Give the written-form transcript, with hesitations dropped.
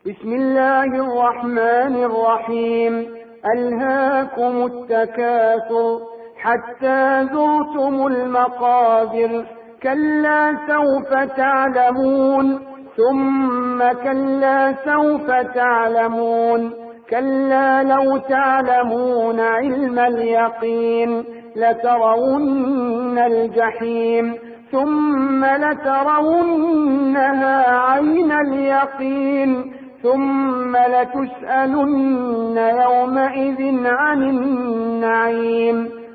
بسم الله الرحمن الرحيم. ألهاكم التكاثر حتى زرتم المقابر، كلا سوف تعلمون ثم كلا سوف تعلمون، كلا لو تعلمون علم اليقين لترون الجحيم ثم لترونها عين اليقين ثم لتسألن يومئذ عن النعيم.